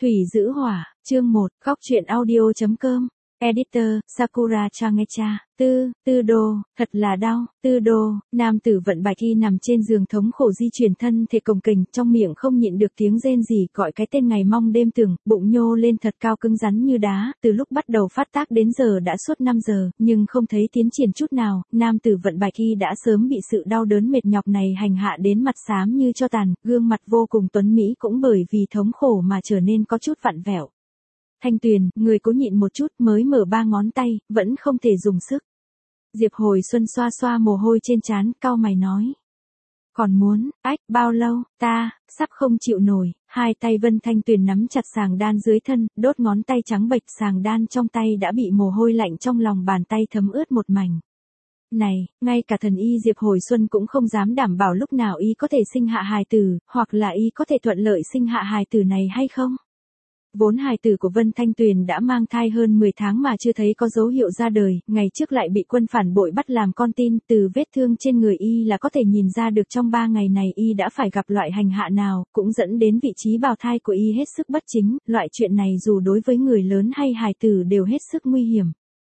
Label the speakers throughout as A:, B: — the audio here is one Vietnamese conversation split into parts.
A: Thủy giữ hỏa, chương 1, góc truyện audio.com, editor, Sakura Changecha, Tư Đô, thật là đau, Tư Đô, nam tử vận bạch y nằm trên giường thống khổ di chuyển thân thể cồng kềnh, trong miệng không nhịn được tiếng rên rỉ gọi cái tên ngày mong đêm tưởng, bụng nhô lên thật cao cứng rắn như đá, từ lúc bắt đầu phát tác đến giờ đã suốt 5 giờ, nhưng không thấy tiến triển chút nào, nam tử vận bạch y đã sớm bị sự đau đớn mệt nhọc này hành hạ đến mặt xám như cho tàn, gương mặt vô cùng tuấn mỹ cũng bởi vì thống khổ mà trở nên có chút vặn vẹo. Thanh Tuyền, người cố nhịn một chút mới mở 3 ngón tay, vẫn không thể dùng sức. Diệp Hồi Xuân xoa xoa mồ hôi trên trán, cau mày nói. Còn muốn, bao lâu, sắp không chịu nổi, hai tay Vân Thanh Tuyền nắm chặt sàng đan dưới thân, đốt ngón tay trắng bệch sàng đan trong tay đã bị mồ hôi lạnh trong lòng bàn tay thấm ướt một mảnh. Này, ngay cả thần y Diệp Hồi Xuân cũng không dám đảm bảo lúc nào y có thể sinh hạ hài tử, hoặc là y có thể thuận lợi sinh hạ hài tử này hay không. Vốn hài tử của Vân Thanh Tuyền đã mang thai hơn 10 tháng mà chưa thấy có dấu hiệu ra đời, ngày trước lại bị quân phản bội bắt làm con tin, từ vết thương trên người y là có thể nhìn ra được trong 3 ngày này y đã phải gặp loại hành hạ nào, cũng dẫn đến vị trí bào thai của y hết sức bất chính, loại chuyện này dù đối với người lớn hay hài tử đều hết sức nguy hiểm.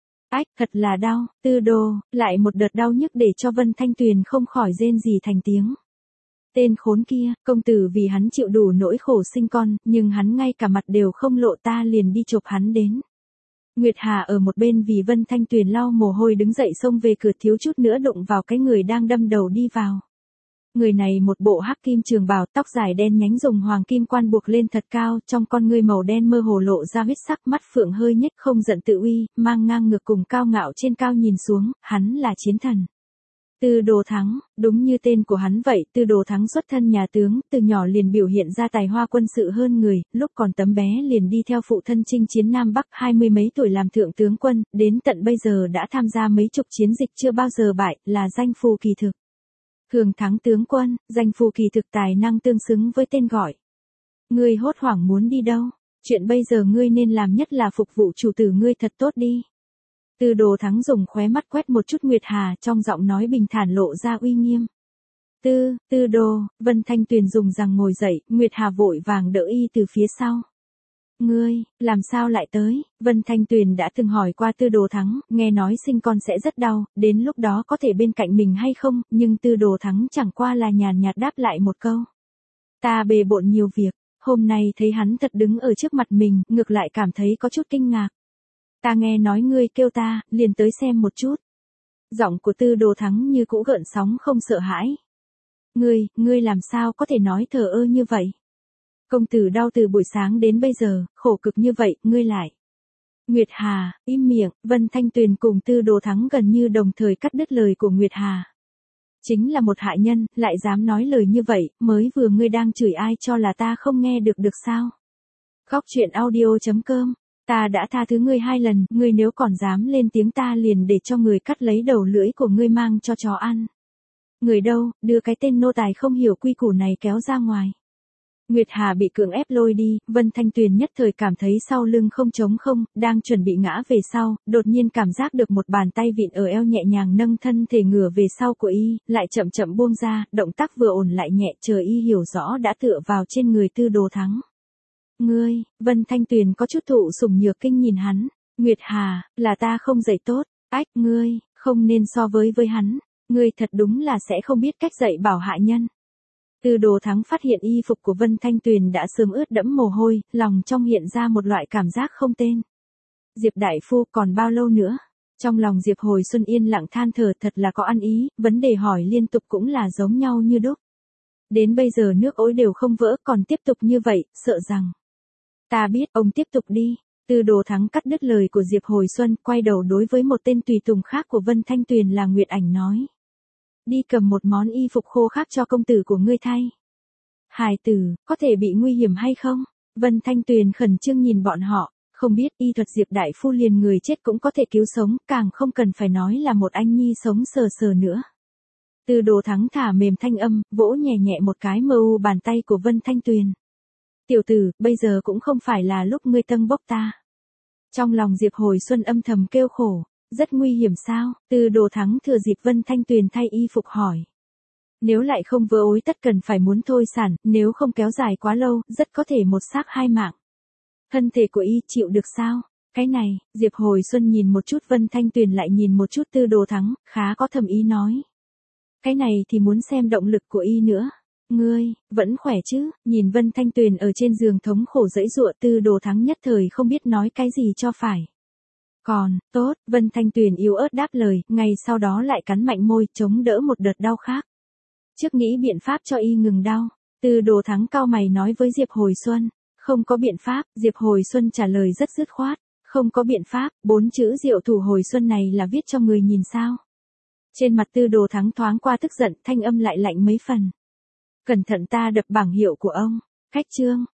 A: Thật là đau, Tư Đô, lại một đợt đau nhức để cho Vân Thanh Tuyền không khỏi rên rỉ thành tiếng. Tên khốn kia, công tử vì hắn chịu đủ nỗi khổ sinh con, nhưng hắn ngay cả mặt đều không lộ ta liền đi chộp hắn đến. Nguyệt Hà ở một bên vì Vân Thanh Tuyền lau mồ hôi đứng dậy xông về cửa thiếu chút nữa đụng vào cái người đang đâm đầu đi vào. Người này một bộ hắc kim trường bào, tóc dài đen nhánh dùng hoàng kim quan buộc lên thật cao, trong con ngươi màu đen mơ hồ lộ ra huyết sắc, mắt phượng hơi nhếch không giận tự uy, mang ngang ngược cùng cao ngạo trên cao nhìn xuống, hắn là chiến thần. Tư Đồ Thắng, đúng như tên của hắn vậy, Tư Đồ Thắng xuất thân nhà tướng, từ nhỏ liền biểu hiện ra tài hoa quân sự hơn người, lúc còn tấm bé liền đi theo phụ thân chinh chiến Nam Bắc, 20 mấy tuổi làm thượng tướng quân, đến tận bây giờ đã tham gia mấy chục chiến dịch chưa bao giờ bại, là danh phù kỳ thực. Thường thắng tướng quân, danh phù kỳ thực tài năng tương xứng với tên gọi. Ngươi hốt hoảng muốn đi đâu? Chuyện bây giờ ngươi nên làm nhất là phục vụ chủ tử ngươi thật tốt đi. Tư Đồ Thắng dùng khóe mắt quét một chút Nguyệt Hà, trong giọng nói bình thản lộ ra uy nghiêm. Tư Đô, Vân Thanh Tuyền dùng rằng ngồi dậy, Nguyệt Hà vội vàng đỡ y từ phía sau. Ngươi, làm sao lại tới? Vân Thanh Tuyền đã từng hỏi qua Tư Đồ Thắng, nghe nói sinh con sẽ rất đau, đến lúc đó có thể bên cạnh mình hay không, nhưng Tư Đồ Thắng chẳng qua là nhàn nhạt đáp lại một câu. Ta bề bộn nhiều việc, hôm nay thấy hắn thật đứng ở trước mặt mình, ngược lại cảm thấy có chút kinh ngạc. Ta nghe nói ngươi kêu ta, liền tới xem một chút. Giọng của Tư Đồ Thắng như cũ gợn sóng không sợ hãi. Ngươi làm sao có thể nói thờ ơ như vậy? Công tử đau từ buổi sáng đến bây giờ, khổ cực như vậy, ngươi lại. Nguyệt Hà, im miệng, Vân Thanh Tuyền cùng Tư Đồ Thắng gần như đồng thời cắt đứt lời của Nguyệt Hà. Chính là một hạ nhân, lại dám nói lời như vậy, mới vừa ngươi đang chửi ai cho là ta không nghe được sao? Góc truyện audio.com. Ta đã tha thứ ngươi 2 lần, ngươi nếu còn dám lên tiếng ta liền để cho người cắt lấy đầu lưỡi của ngươi mang cho chó ăn. Người đâu, đưa cái tên nô tài không hiểu quy củ này kéo ra ngoài. Nguyệt Hà bị cưỡng ép lôi đi, Vân Thanh Tuyền nhất thời cảm thấy sau lưng không trống không, đang chuẩn bị ngã về sau, đột nhiên cảm giác được một bàn tay vịn ở eo nhẹ nhàng nâng thân thể ngửa về sau của y, lại chậm chậm buông ra, động tác vừa ổn lại nhẹ, chờ y hiểu rõ đã tựa vào trên người Tư Đồ Thắng. Ngươi, Vân Thanh Tuyền có chút thụ sủng nhược kinh nhìn hắn. Nguyệt Hà, là ta không dạy tốt. Ngươi, không nên so với hắn. Ngươi thật đúng là sẽ không biết cách dạy bảo hạ nhân. Tư Đồ Thắng phát hiện y phục của Vân Thanh Tuyền đã sớm ướt đẫm mồ hôi, lòng trong hiện ra một loại cảm giác không tên. Diệp đại phu còn bao lâu nữa? Trong lòng Diệp Hồi Xuân yên lặng than thở thật là có ăn ý, vấn đề hỏi liên tục cũng là giống nhau như đúc. Đến bây giờ nước ối đều không vỡ còn tiếp tục như vậy, sợ rằng. Ta biết, ông tiếp tục đi. Tư Đồ Thắng cắt đứt lời của Diệp Hồi Xuân, quay đầu đối với một tên tùy tùng khác của Vân Thanh Tuyền là Nguyệt Ảnh nói. Đi cầm một món y phục khô khác cho công tử của ngươi thay. Hài tử, có thể bị nguy hiểm hay không? Vân Thanh Tuyền khẩn trương nhìn bọn họ, không biết y thuật Diệp đại phu liền người chết cũng có thể cứu sống, càng không cần phải nói là một anh nhi sống sờ sờ nữa. Tư Đồ Thắng thả mềm thanh âm, vỗ nhẹ nhẹ một cái mờ u bàn tay của Vân Thanh Tuyền. Tiểu tử, bây giờ cũng không phải là lúc ngươi tâng bốc ta. Trong lòng Diệp Hồi Xuân âm thầm kêu khổ, rất nguy hiểm sao? Tư Đồ Thắng thừa dịp Vân Thanh Tuyền thay y phục hỏi. Nếu lại không vỡ ối tất cần phải muốn thôi sản, nếu không kéo dài quá lâu, rất có thể một xác 2 mạng. Thân thể của y chịu được sao? Cái này, Diệp Hồi Xuân nhìn một chút Vân Thanh Tuyền lại nhìn một chút Tư Đồ Thắng, khá có thầm ý nói. Cái này thì muốn xem động lực của y nữa. Ngươi, vẫn khỏe chứ? Nhìn Vân Thanh Tuyền ở trên giường thống khổ giãy giụa, Tư Đồ Thắng nhất thời không biết nói cái gì cho phải. Còn, tốt, Vân Thanh Tuyền yếu ớt đáp lời, ngay sau đó lại cắn mạnh môi, chống đỡ một đợt đau khác. Trước nghĩ biện pháp cho y ngừng đau, Tư Đồ Thắng cau mày nói với Diệp Hồi Xuân. Không có biện pháp, Diệp Hồi Xuân trả lời rất dứt khoát. Không có biện pháp, 4 chữ Diệu Thủ Hồi Xuân này là viết cho người nhìn sao? Trên mặt Tư Đồ Thắng thoáng qua tức giận, thanh âm lại lạnh mấy phần. Cẩn thận ta đập bảng hiệu của ông. Khách trương,